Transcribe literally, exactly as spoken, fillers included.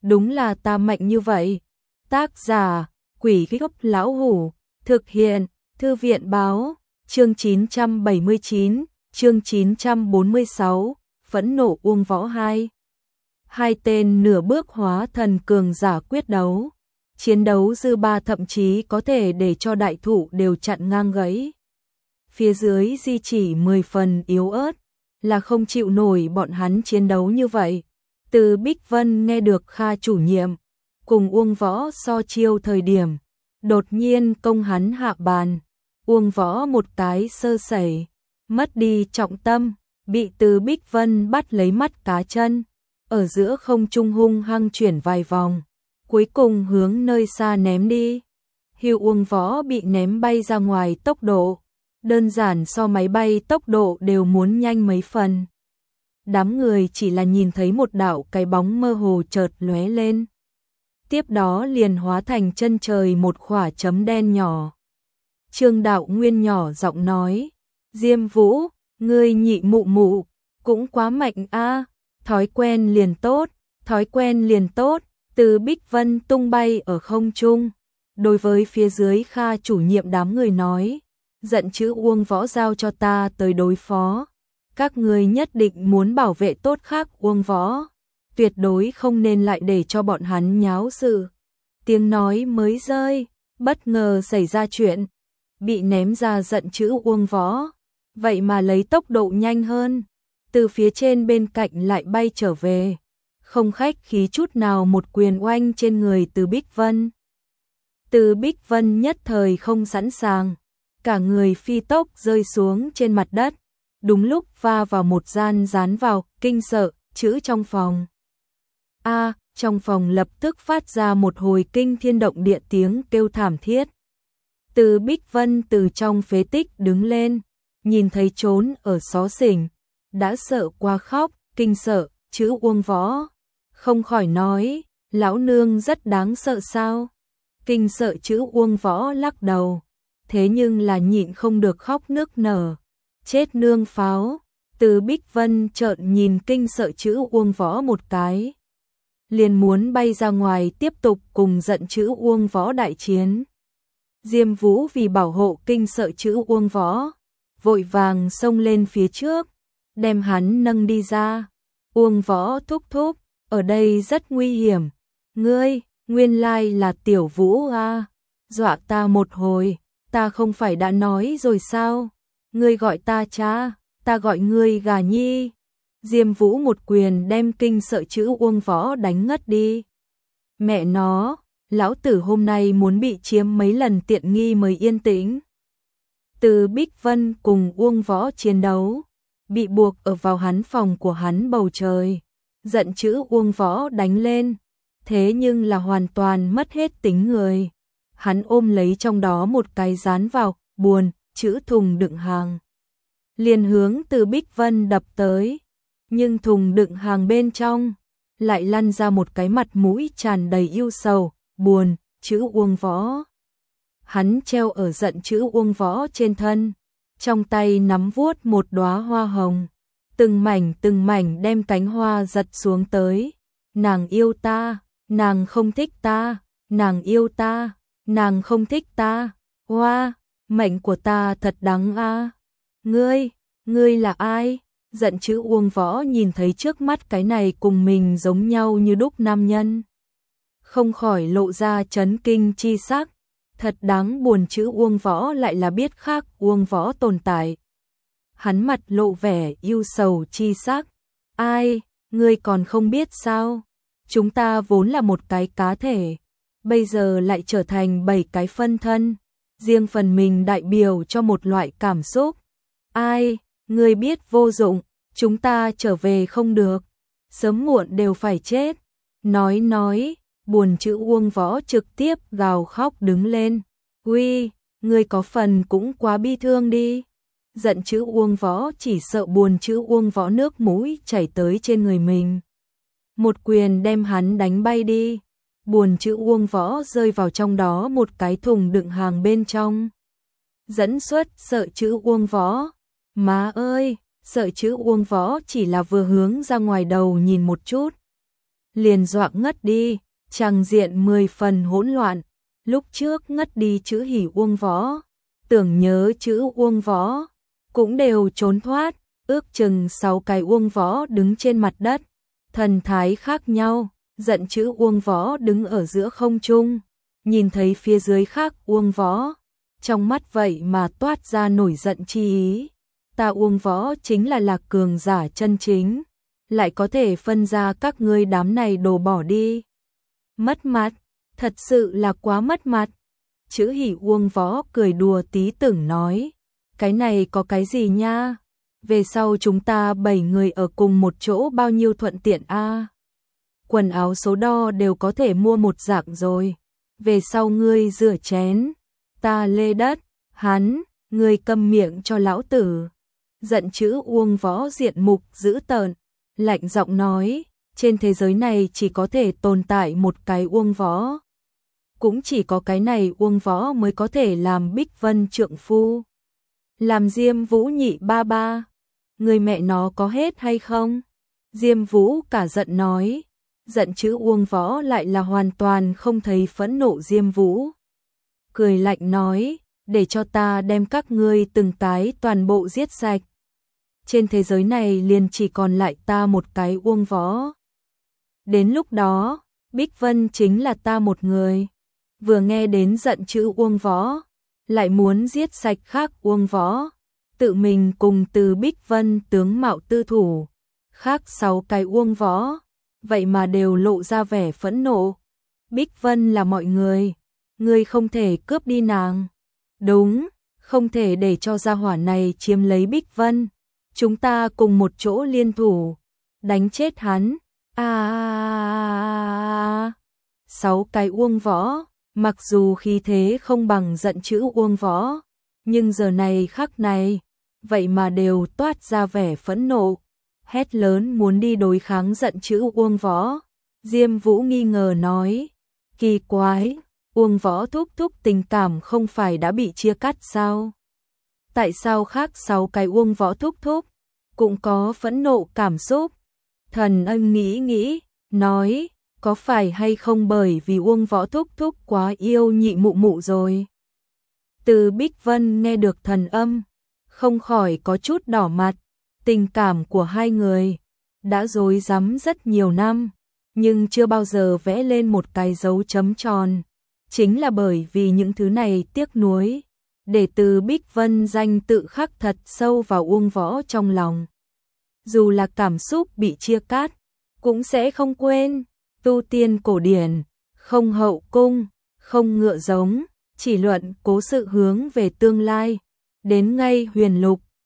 đúng là ta mạnh như vậy. Tác giả, Quỷ Gốc Lão Hủ, thực hiện, Thư viện Báo, chương chín trăm bảy mươi chín, chương chín trăm bốn mươi sáu, Phẫn nộ Uông Võ hai. Hai tên nửa bước hóa thần cường giả quyết đấu. Chiến đấu dư ba thậm chí có thể để cho đại thụ đều chặn ngang gãy. Phía dưới di chỉ mười phần yếu ớt, là không chịu nổi bọn hắn chiến đấu như vậy. Từ Bích Vân nghe được Kha chủ nhiệm cùng Uông Võ so chiêu thời điểm, đột nhiên công hắn hạ bàn. Uông Võ một cái sơ sẩy, mất đi trọng tâm, bị Từ Bích Vân bắt lấy mắt cá chân, ở giữa không trung hung hăng chuyển vài vòng, cuối cùng hướng nơi xa ném đi. Hưu Uông Võ bị ném bay ra ngoài tốc độ, đơn giản so máy bay tốc độ đều muốn nhanh mấy phần. Đám người chỉ là nhìn thấy một đạo cái bóng mơ hồ chợt lóe lên. Tiếp đó liền hóa thành chân trời một khỏa chấm đen nhỏ. Trương Đạo Nguyên nhỏ giọng nói, Diêm Vũ, ngươi nhị mụ mụ, cũng quá mạnh a, thói quen liền tốt, thói quen liền tốt. Từ Bích Vân tung bay ở không trung, đối với phía dưới Kha chủ nhiệm đám người nói, giận chữ Uông Võ giao cho ta tới đối phó. Các người nhất định muốn bảo vệ tốt khác Uông Võ, tuyệt đối không nên lại để cho bọn hắn nháo sự. Tiếng nói mới rơi, bất ngờ xảy ra chuyện, bị ném ra giận chữ Uông Võ, vậy mà lấy tốc độ nhanh hơn, từ phía trên bên cạnh lại bay trở về, không khách khí chút nào một quyền oanh trên người Từ Bích Vân. Từ Bích Vân nhất thời không sẵn sàng, cả người phi tốc rơi xuống trên mặt đất, đúng lúc va vào một gian dán vào, kinh sợ, chữ trong phòng. A, trong phòng lập tức phát ra một hồi kinh thiên động địa tiếng kêu thảm thiết. Từ Bích Vân từ trong phế tích đứng lên, nhìn thấy trốn ở xó xỉnh, đã sợ qua khóc, kinh sợ, chữ Uông Võ. Không khỏi nói, lão nương rất đáng sợ sao? Kinh sợ chữ Uông Võ lắc đầu, thế nhưng là nhịn không được khóc nức nở. Chết nương pháo. Từ Bích Vân trợn nhìn kinh sợ chữ Uông Võ một cái, liền muốn bay ra ngoài tiếp tục cùng giận chữ Uông Võ đại chiến. Diêm Vũ vì bảo hộ kinh sợ chữ Uông Võ, vội vàng xông lên phía trước, đem hắn nâng đi ra. Uông Võ thúc thúc, ở đây rất nguy hiểm. Ngươi, nguyên lai là Tiểu Vũ à? Dọa ta một hồi, ta không phải đã nói rồi sao? Ngươi gọi ta cha, ta gọi ngươi gà nhi. Diêm Vũ một quyền đem kinh sợ chữ Uông Võ đánh ngất đi. Mẹ nó, lão tử hôm nay muốn bị chiếm mấy lần tiện nghi mới yên tĩnh. Từ Bích Vân cùng Uông Võ chiến đấu, bị buộc ở vào hắn phòng của hắn bầu trời. Giận chữ Uông Võ đánh lên, thế nhưng là hoàn toàn mất hết tính người. Hắn ôm lấy trong đó một cái dán vào, buồn, chữ thùng đựng hàng. Liền hướng Từ Bích Vân đập tới, nhưng thùng đựng hàng bên trong lại lăn ra một cái mặt mũi tràn đầy yêu sầu, buồn, chữ Uông Võ. Hắn treo ở giận chữ Uông Võ trên thân, trong tay nắm vuốt một đóa hoa hồng, từng mảnh từng mảnh đem cánh hoa giật xuống tới. Nàng yêu ta, nàng không thích ta, nàng yêu ta, nàng không thích ta. Hoa, mệnh của ta thật đắng a. Ngươi, ngươi là ai? Giận chữ Uông Võ nhìn thấy trước mắt cái này cùng mình giống nhau như đúc nam nhân, không khỏi lộ ra chấn kinh chi sắc. Thật đáng buồn, chữ Uông Võ lại là biết khác Uông Võ tồn tại. Hắn mặt lộ vẻ yêu sầu chi sắc. Ai, ngươi còn không biết sao? Chúng ta vốn là một cái cá thể, bây giờ lại trở thành bảy cái phân thân, riêng phần mình đại biểu cho một loại cảm xúc. Ai, ngươi biết vô dụng, chúng ta trở về không được, sớm muộn đều phải chết. Nói nói, buồn chữ Uông Võ trực tiếp gào khóc đứng lên. Uy, ngươi có phần cũng quá bi thương đi. Giận chữ Uông Võ chỉ sợ buồn chữ Uông Võ nước mũi chảy tới trên người mình, một quyền đem hắn đánh bay đi. Buồn chữ Uông Võ rơi vào trong đó một cái thùng đựng hàng bên trong. Dẫn xuất sợ chữ Uông Võ. Má ơi, sợ chữ Uông Võ chỉ là vừa hướng ra ngoài đầu nhìn một chút, liền dọa ngất đi, tràng diện mười phần hỗn loạn. Lúc trước ngất đi chữ Hỉ Uông Võ, tưởng nhớ chữ Uông Võ, cũng đều trốn thoát, ước chừng sáu cái Uông Võ đứng trên mặt đất, thần thái khác nhau, giận chữ Uông Võ đứng ở giữa không trung, nhìn thấy phía dưới khác Uông Võ, trong mắt vậy mà toát ra nổi giận chi ý. Ta Uông Võ chính là Lạc cường giả chân chính, lại có thể phân ra các ngươi đám này đồ bỏ đi. Mất mặt, thật sự là quá mất mặt. Chữ Hỉ Uông Võ cười đùa tí tưởng nói, cái này có cái gì nha, về sau chúng ta bảy người ở cùng một chỗ bao nhiêu thuận tiện a. Quần áo số đo đều có thể mua một dạng rồi, về sau ngươi rửa chén, ta lê đất, hắn, ngươi câm miệng cho lão tử. Giận chữ Uông Võ diện mục dữ tợn, lạnh giọng nói, trên thế giới này chỉ có thể tồn tại một cái Uông Võ. Cũng chỉ có cái này Uông Võ mới có thể làm Bích Vân trượng phu. Làm Diêm Vũ nhị ba ba, người mẹ nó có hết hay không? Diêm Vũ cả giận nói, giận chữ Uông Võ lại là hoàn toàn không thấy phẫn nộ Diêm Vũ. Cười lạnh nói, để cho ta đem các ngươi từng cái toàn bộ giết sạch. Trên thế giới này liền chỉ còn lại ta một cái Uông Võ. Đến lúc đó, Bích Vân chính là ta một người. Vừa nghe đến giận chữ Uông Võ, lại muốn giết sạch khác Uông Võ, tự mình cùng từ Bích Vân tướng mạo tư thủ, khác sáu cái Uông Võ, vậy mà đều lộ ra vẻ phẫn nộ. Bích Vân là mọi người, ngươi không thể cướp đi nàng. Đúng, không thể để cho gia hỏa này chiếm lấy Bích Vân. Chúng ta cùng một chỗ liên thủ, đánh chết hắn. À, sáu cái Uông Võ, mặc dù khí thế không bằng giận chữ Uông Võ, nhưng giờ này khắc này, vậy mà đều toát ra vẻ phẫn nộ, hét lớn muốn đi đối kháng giận chữ Uông Võ. Diêm Vũ nghi ngờ nói, kỳ quái, Uông Võ thúc thúc tình cảm không phải đã bị chia cắt sao? Tại sao khác sáu cái Uông Võ thúc thúc cũng có phẫn nộ cảm xúc? Thần Ân nghĩ nghĩ, nói, có phải hay không bởi vì Uông Võ thúc thúc quá yêu nhị mụ mụ rồi? Từ Bích Vân nghe được thần âm, không khỏi có chút đỏ mặt. Tình cảm của hai người đã rối rắm rất nhiều năm, nhưng chưa bao giờ vẽ lên một cái dấu chấm tròn. Chính là bởi vì những thứ này tiếc nuối, để từ Bích Vân danh tự khắc thật sâu vào Uông Võ trong lòng. Dù là cảm xúc bị chia cắt, cũng sẽ không quên. Tu tiên cổ điển, không hậu cung, không ngựa giống, chỉ luận cố sự hướng về tương lai. Đến ngay huyền lục,